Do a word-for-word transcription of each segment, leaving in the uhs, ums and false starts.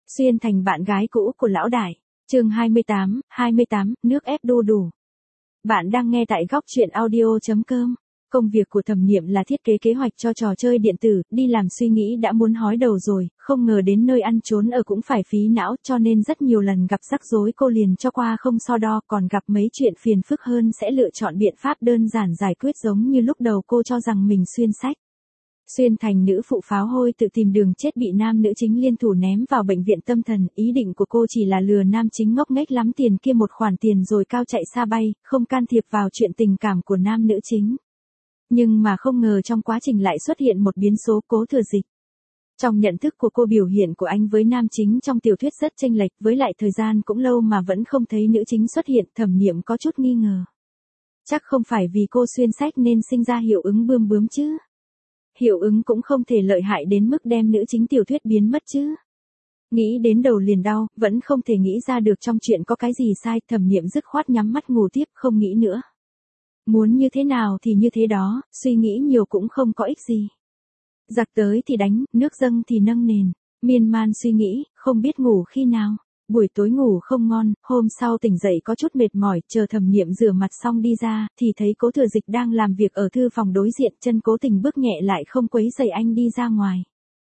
Xuyên thành bạn gái cũ của lão đại. Chương hai mươi tám, hai mươi tám, nước ép đu đủ. Bạn đang nghe tại góc truyện audio chấm com. Công việc của Thẩm Niệm là thiết kế kế hoạch cho trò chơi điện tử, đi làm suy nghĩ đã muốn hói đầu rồi, không ngờ đến nơi ăn trốn ở cũng phải phí não, cho nên rất nhiều lần gặp rắc rối cô liền cho qua không so đo, còn gặp mấy chuyện phiền phức hơn sẽ lựa chọn biện pháp đơn giản giải quyết, giống như lúc đầu cô cho rằng mình xuyên sách. Xuyên thành nữ phụ pháo hôi tự tìm đường chết bị nam nữ chính liên thủ ném vào bệnh viện tâm thần, ý định của cô chỉ là lừa nam chính ngốc nghếch lắm tiền kia một khoản tiền rồi cao chạy xa bay, không can thiệp vào chuyện tình cảm của nam nữ chính. Nhưng mà không ngờ trong quá trình lại xuất hiện một biến số. Cố Thừa Dịch. Trong nhận thức của cô, biểu hiện của anh với nam chính trong tiểu thuyết rất chênh lệch, với lại thời gian cũng lâu mà vẫn không thấy nữ chính xuất hiện, Thẩm Niệm có chút nghi ngờ. Chắc không phải vì cô xuyên sách nên sinh ra hiệu ứng bươm bướm chứ? Hiệu ứng cũng không thể lợi hại đến mức đem nữ chính tiểu thuyết biến mất chứ. Nghĩ đến đầu liền đau, vẫn không thể nghĩ ra được trong chuyện có cái gì sai, Thẩm Niệm dứt khoát nhắm mắt ngủ tiếp, không nghĩ nữa. Muốn như thế nào thì như thế đó, suy nghĩ nhiều cũng không có ích gì. Giặc tới thì đánh, nước dâng thì nâng nền, miên man suy nghĩ, không biết ngủ khi nào. Buổi tối ngủ không ngon, hôm sau tỉnh dậy có chút mệt mỏi, chờ Thẩm Niệm rửa mặt xong đi ra, thì thấy Cố Thừa Dịch đang làm việc ở thư phòng đối diện, chân cố tình bước nhẹ lại không quấy rầy anh đi ra ngoài.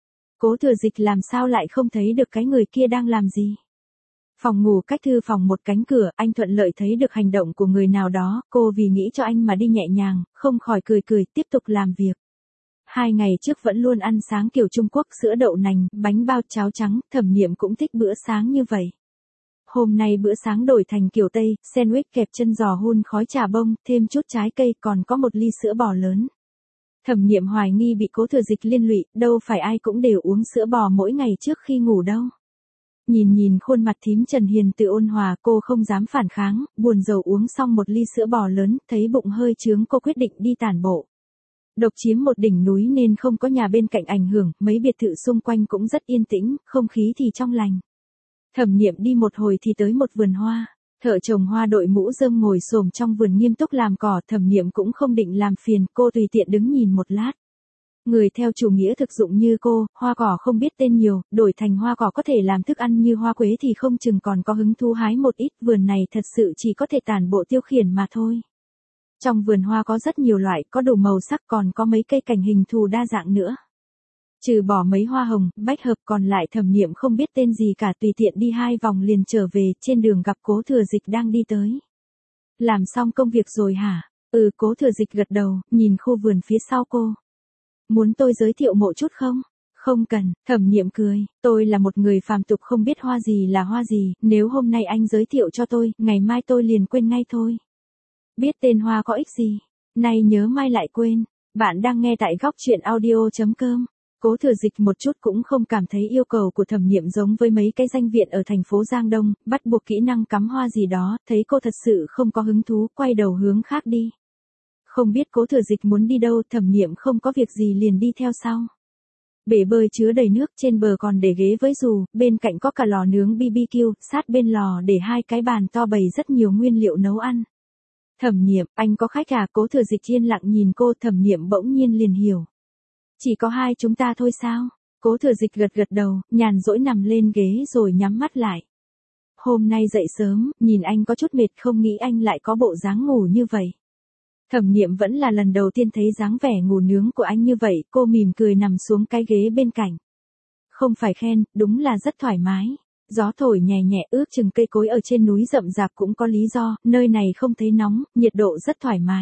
Cố Thừa Dịch làm sao lại không thấy được cái người kia đang làm gì? Phòng ngủ cách thư phòng một cánh cửa, anh thuận lợi thấy được hành động của người nào đó, cô vì nghĩ cho anh mà đi nhẹ nhàng, không khỏi cười cười, tiếp tục làm việc. Hai ngày trước vẫn luôn ăn sáng kiểu Trung Quốc, sữa đậu nành, bánh bao, cháo trắng, Thẩm Niệm cũng thích bữa sáng như vậy. Hôm nay bữa sáng đổi thành kiểu Tây, sandwich kẹp chân giò hun khói trà bông, thêm chút trái cây, còn có một ly sữa bò lớn. Thẩm Niệm hoài nghi bị Cố Thừa Dịch liên lụy, đâu phải ai cũng đều uống sữa bò mỗi ngày trước khi ngủ đâu. Nhìn nhìn khuôn mặt thím Trần hiền từ ôn hòa, cô không dám phản kháng, buồn rầu uống xong một ly sữa bò lớn, thấy bụng hơi chướng, cô quyết định đi tản bộ. Độc chiếm một đỉnh núi nên không có nhà bên cạnh ảnh hưởng, mấy biệt thự xung quanh cũng rất yên tĩnh, không khí thì trong lành. Thẩm Niệm đi một hồi thì tới một vườn hoa, thợ trồng hoa đội mũ rơm ngồi xổm trong vườn nghiêm túc làm cỏ, Thẩm Niệm cũng không định làm phiền, cô tùy tiện đứng nhìn một lát. Người theo chủ nghĩa thực dụng như cô, hoa cỏ không biết tên nhiều, đổi thành hoa cỏ có thể làm thức ăn như hoa quế thì không chừng còn có hứng thú hái một ít, vườn này thật sự chỉ có thể tản bộ tiêu khiển mà thôi. Trong vườn hoa có rất nhiều loại, có đủ màu sắc, còn có mấy cây cảnh hình thù đa dạng nữa. Trừ bỏ mấy hoa hồng, bách hợp, còn lại Thẩm Niệm không biết tên gì cả, tùy tiện đi hai vòng liền trở về, trên đường gặp Cố Thừa Dịch đang đi tới. Làm xong công việc rồi hả? Ừ, Cố Thừa Dịch gật đầu, nhìn khu vườn phía sau cô. Muốn tôi giới thiệu một chút không? Không cần, Thẩm Niệm cười, tôi là một người phàm tục không biết hoa gì là hoa gì, nếu hôm nay anh giới thiệu cho tôi, ngày mai tôi liền quên ngay thôi. Biết tên hoa có ích gì? Nay nhớ mai lại quên. Bạn đang nghe tại góc truyện audio chấm com. Cố Thừa Dịch một chút cũng không cảm thấy yêu cầu của Thẩm Niệm giống với mấy cái danh viện ở thành phố Giang Đông, bắt buộc kỹ năng cắm hoa gì đó, thấy cô thật sự không có hứng thú, quay đầu hướng khác đi. Không biết Cố Thừa Dịch muốn đi đâu, Thẩm Niệm không có việc gì liền đi theo sau. Bể bơi chứa đầy nước, trên bờ còn để ghế với dù, bên cạnh có cả lò nướng bê bê kiu, sát bên lò để hai cái bàn to bày rất nhiều nguyên liệu nấu ăn. Thẩm Niệm, anh có khách à? Cố Thừa Dịch yên lặng nhìn cô, Thẩm Niệm bỗng nhiên liền hiểu. Chỉ có hai chúng ta thôi sao? Cố Thừa Dịch gật gật đầu, nhàn rỗi nằm lên ghế rồi nhắm mắt lại. Hôm nay dậy sớm, nhìn anh có chút mệt, không nghĩ anh lại có bộ dáng ngủ như vậy. Thẩm Niệm vẫn là lần đầu tiên thấy dáng vẻ ngủ nướng của anh như vậy, cô mỉm cười nằm xuống cái ghế bên cạnh. Không phải khen, đúng là rất thoải mái. Gió thổi nhẹ nhẹ, ước chừng cây cối ở trên núi rậm rạp cũng có lý do, nơi này không thấy nóng, nhiệt độ rất thoải mái.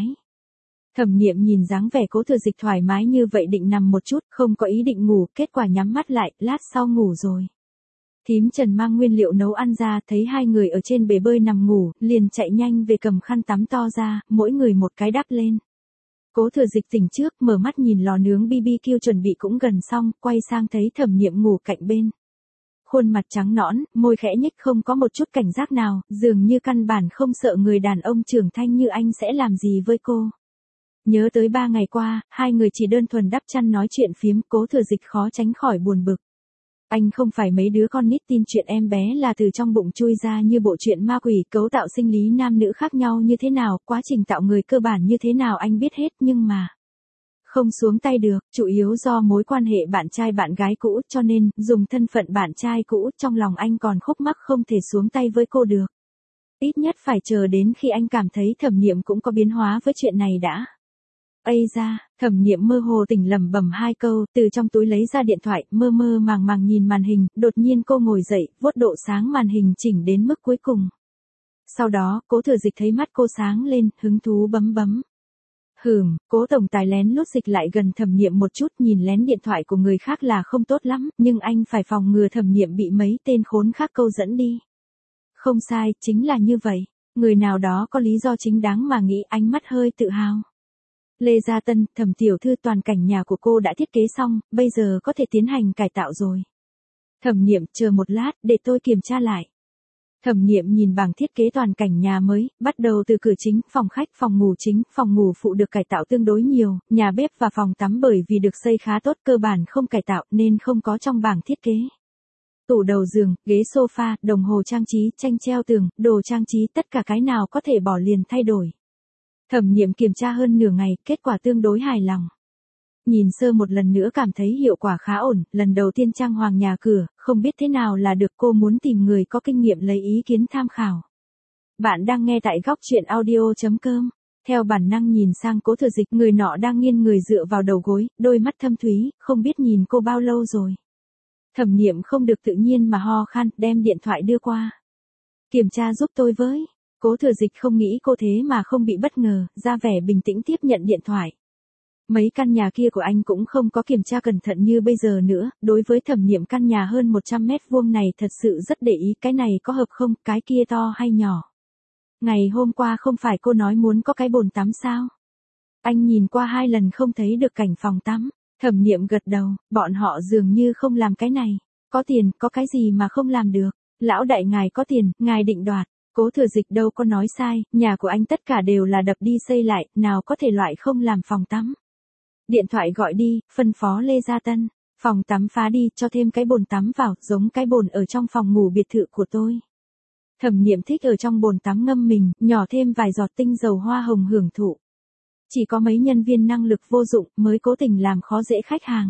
Thẩm Niệm nhìn dáng vẻ Cố Thừa Dịch thoải mái như vậy định nằm một chút, không có ý định ngủ, kết quả nhắm mắt lại, lát sau ngủ rồi. Thím Trần mang nguyên liệu nấu ăn ra, thấy hai người ở trên bể bơi nằm ngủ, liền chạy nhanh về cầm khăn tắm to ra, mỗi người một cái đắp lên. Cố Thừa Dịch tỉnh trước, mở mắt nhìn lò nướng bê bê kiu chuẩn bị cũng gần xong, quay sang thấy Thẩm Niệm ngủ cạnh bên. Khuôn mặt trắng nõn, môi khẽ nhếch, không có một chút cảnh giác nào, dường như căn bản không sợ người đàn ông trưởng thành như anh sẽ làm gì với cô. Nhớ tới ba ngày qua, hai người chỉ đơn thuần đắp chăn nói chuyện phiếm, Cố Thừa Dịch khó tránh khỏi buồn bực. Anh không phải mấy đứa con nít tin chuyện em bé là từ trong bụng chui ra như bộ truyện ma quỷ, cấu tạo sinh lý nam nữ khác nhau như thế nào, quá trình tạo người cơ bản như thế nào anh biết hết, nhưng mà... Không xuống tay được, chủ yếu do mối quan hệ bạn trai bạn gái cũ, cho nên, dùng thân phận bạn trai cũ, trong lòng anh còn khúc mắc không thể xuống tay với cô được. Ít nhất phải chờ đến khi anh cảm thấy Thẩm Niệm cũng có biến hóa với chuyện này đã. Ây da, Thẩm Niệm mơ hồ tỉnh lẩm bẩm hai câu, từ trong túi lấy ra điện thoại, mơ mơ màng màng nhìn màn hình, đột nhiên cô ngồi dậy, vuốt độ sáng màn hình chỉnh đến mức cuối cùng. Sau đó, Cố Thừa Dịch thấy mắt cô sáng lên, hứng thú bấm bấm. Hừm, Cố tổng tài lén lút dịch lại gần Thẩm Niệm một chút, nhìn lén điện thoại của người khác là không tốt lắm, nhưng anh phải phòng ngừa Thẩm Niệm bị mấy tên khốn khác câu dẫn đi. Không sai, chính là như vậy. Người nào đó có lý do chính đáng mà nghĩ, ánh mắt hơi tự hào. Lê Gia Tân, Thẩm tiểu thư, toàn cảnh nhà của cô đã thiết kế xong, bây giờ có thể tiến hành cải tạo rồi. Thẩm Niệm, chờ một lát, để tôi kiểm tra lại. Thẩm Niệm nhìn bảng thiết kế toàn cảnh nhà mới, bắt đầu từ cửa chính, phòng khách, phòng ngủ chính, phòng ngủ phụ được cải tạo tương đối nhiều, nhà bếp và phòng tắm bởi vì được xây khá tốt cơ bản không cải tạo nên không có trong bảng thiết kế. Tủ đầu giường, ghế sofa, đồng hồ trang trí, tranh treo tường, đồ trang trí, tất cả cái nào có thể bỏ liền thay đổi. Thẩm Niệm kiểm tra hơn nửa ngày, kết quả tương đối hài lòng. Nhìn sơ một lần nữa cảm thấy hiệu quả khá ổn, lần đầu tiên trang hoàng nhà cửa, không biết thế nào là được, cô muốn tìm người có kinh nghiệm lấy ý kiến tham khảo. Bạn đang nghe tại góc truyện audio chấm com. Theo bản năng nhìn sang Cố Thừa Dịch, người nọ đang nghiêng người dựa vào đầu gối, đôi mắt thâm thúy, không biết nhìn cô bao lâu rồi. Thẩm Niệm không được tự nhiên mà ho khan, đem điện thoại đưa qua. Kiểm tra giúp tôi với. Cố Thừa Dịch không nghĩ cô thế mà không bị bất ngờ, ra vẻ bình tĩnh tiếp nhận điện thoại. Mấy căn nhà kia của anh cũng không có kiểm tra cẩn thận như bây giờ nữa, đối với Thẩm Niệm căn nhà hơn một trăm mét vuông này thật sự rất để ý, cái này có hợp không, cái kia to hay nhỏ. Ngày hôm qua không phải cô nói muốn có cái bồn tắm sao? Anh nhìn qua hai lần không thấy được cảnh phòng tắm. Thẩm Niệm gật đầu, bọn họ dường như không làm cái này. Có tiền, có cái gì mà không làm được. Lão đại ngài có tiền, ngài định đoạt. Cố Thừa Dịch đâu có nói sai, nhà của anh tất cả đều là đập đi xây lại, nào có thể loại không làm phòng tắm. Điện thoại gọi đi, phân phó Lê Gia Tân. Phòng tắm phá đi, cho thêm cái bồn tắm vào, giống cái bồn ở trong phòng ngủ biệt thự của tôi. Thẩm Niệm thích ở trong bồn tắm ngâm mình, nhỏ thêm vài giọt tinh dầu hoa hồng hưởng thụ. Chỉ có mấy nhân viên năng lực vô dụng mới cố tình làm khó dễ khách hàng.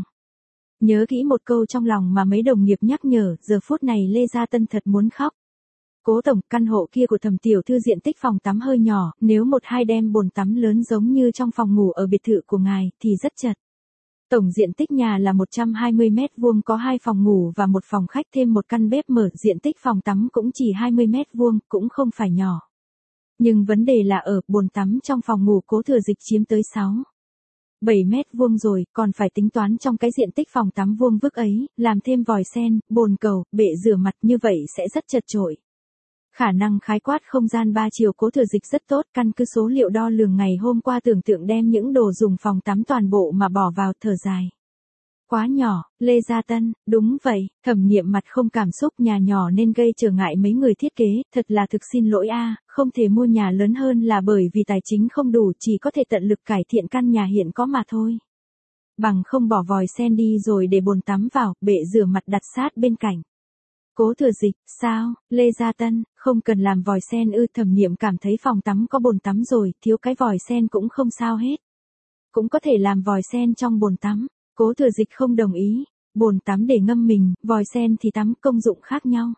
Nhớ kỹ một câu trong lòng mà mấy đồng nghiệp nhắc nhở, giờ phút này Lê Gia Tân thật muốn khóc. Cố tổng, căn hộ kia của Thẩm tiểu thư diện tích phòng tắm hơi nhỏ, nếu một hai đem bồn tắm lớn giống như trong phòng ngủ ở biệt thự của ngài thì rất chật. Tổng diện tích nhà là một trăm hai mươi mét vuông, có hai phòng ngủ và một phòng khách thêm một căn bếp mở, diện tích phòng tắm cũng chỉ hai mươi mét vuông, cũng không phải nhỏ. Nhưng vấn đề là ở bồn tắm trong phòng ngủ Cố Thừa Dịch chiếm tới sáu, bảy mét vuông rồi, còn phải tính toán trong cái diện tích phòng tắm vuông vức ấy, làm thêm vòi sen, bồn cầu, bệ rửa mặt, như vậy sẽ rất chật chội. Khả năng khái quát không gian ba chiều Cố Thừa Dịch rất tốt, căn cứ số liệu đo lường ngày hôm qua tưởng tượng đem những đồ dùng phòng tắm toàn bộ mà bỏ vào, thở dài. Quá nhỏ, Lê Gia Tân, đúng vậy, Thẩm Niệm mặt không cảm xúc, nhà nhỏ nên gây trở ngại mấy người thiết kế, thật là thực xin lỗi a, không thể mua nhà lớn hơn là bởi vì tài chính không đủ, chỉ có thể tận lực cải thiện căn nhà hiện có mà thôi. Bằng không bỏ vòi sen đi rồi để bồn tắm vào, bệ rửa mặt đặt sát bên cạnh. Cố Thừa Dịch, sao, Lê Gia Tân, không cần làm vòi sen ư? Thẩm Niệm cảm thấy phòng tắm có bồn tắm rồi, thiếu cái vòi sen cũng không sao hết. Cũng có thể làm vòi sen trong bồn tắm. Cố Thừa Dịch không đồng ý, bồn tắm để ngâm mình, vòi sen thì tắm, công dụng khác nhau.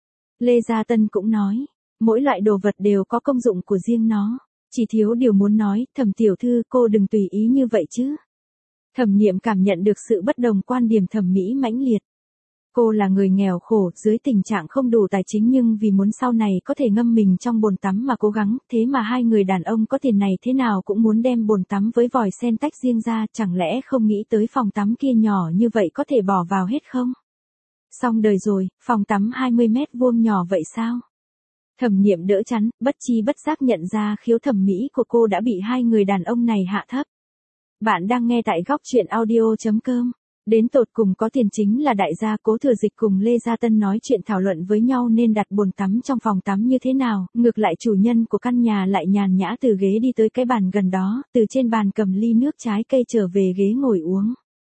Lê Gia Tân cũng nói, mỗi loại đồ vật đều có công dụng của riêng nó, chỉ thiếu điều muốn nói, Thẩm tiểu thư, cô đừng tùy ý như vậy chứ. Thẩm Niệm cảm nhận được sự bất đồng quan điểm thẩm mỹ mãnh liệt. Cô là người nghèo khổ, dưới tình trạng không đủ tài chính nhưng vì muốn sau này có thể ngâm mình trong bồn tắm mà cố gắng, thế mà hai người đàn ông có tiền này thế nào cũng muốn đem bồn tắm với vòi sen tách riêng ra, chẳng lẽ không nghĩ tới phòng tắm kia nhỏ như vậy có thể bỏ vào hết không? Xong đời rồi, phòng tắm hai mươi mét vuông nhỏ vậy sao? Thẩm Niệm đỡ chắn, bất chi bất giác nhận ra khiếu thẩm mỹ của cô đã bị hai người đàn ông này hạ thấp. Bạn đang nghe tại góc truyện audio chấm com. Đến tột cùng có tiền chính là đại gia. Cố Thừa Dịch cùng Lê Gia Tân nói chuyện thảo luận với nhau nên đặt bồn tắm trong phòng tắm như thế nào, ngược lại chủ nhân của căn nhà lại nhàn nhã từ ghế đi tới cái bàn gần đó, từ trên bàn cầm ly nước trái cây trở về ghế ngồi uống.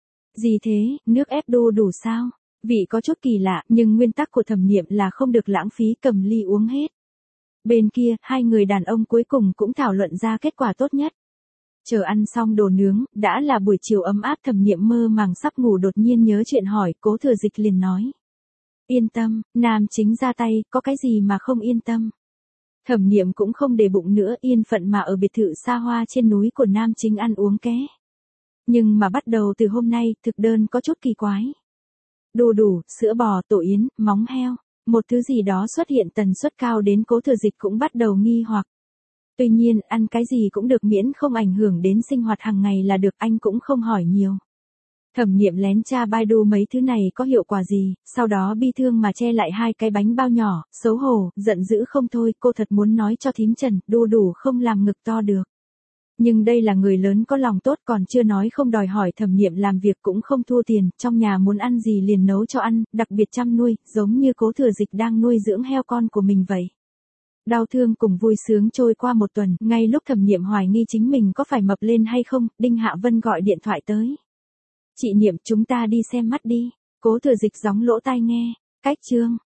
Gì thế, nước ép đu đủ sao? Vị có chút kỳ lạ, nhưng nguyên tắc của Thẩm Niệm là không được lãng phí, cầm ly uống hết. Bên kia, hai người đàn ông cuối cùng cũng thảo luận ra kết quả tốt nhất. Chờ ăn xong đồ nướng, đã là buổi chiều ấm áp, Thẩm Niệm mơ màng sắp ngủ đột nhiên nhớ chuyện hỏi, Cố Thừa Dịch liền nói. Yên tâm, nam chính ra tay, có cái gì mà không yên tâm. Thẩm Niệm cũng không để bụng nữa, yên phận mà ở biệt thự xa hoa trên núi của nam chính ăn uống ké. Nhưng mà bắt đầu từ hôm nay, thực đơn có chút kỳ quái. Đu đủ, sữa bò, tổ yến, móng heo, một thứ gì đó xuất hiện tần suất cao đến Cố Thừa Dịch cũng bắt đầu nghi hoặc. Tuy nhiên, ăn cái gì cũng được miễn không ảnh hưởng đến sinh hoạt hàng ngày là được, anh cũng không hỏi nhiều. Thẩm Niệm lén tra Baidu mấy thứ này có hiệu quả gì, sau đó bi thương mà che lại hai cái bánh bao nhỏ, xấu hổ, giận dữ không thôi, cô thật muốn nói cho thím Trần, đu đủ không làm ngực to được. Nhưng đây là người lớn có lòng tốt, còn chưa nói không đòi hỏi Thẩm Niệm làm việc cũng không thua tiền, trong nhà muốn ăn gì liền nấu cho ăn, đặc biệt chăm nuôi, giống như Cố Thừa Dịch đang nuôi dưỡng heo con của mình vậy. Đau thương cùng vui sướng trôi qua một tuần, ngay lúc Thẩm Niệm hoài nghi chính mình có phải mập lên hay không, Đinh Hạ Vân gọi điện thoại tới. Chị Niệm, chúng ta đi xem mắt đi. Cố Thừa Dịch gióng lỗ tai nghe. Cách chương.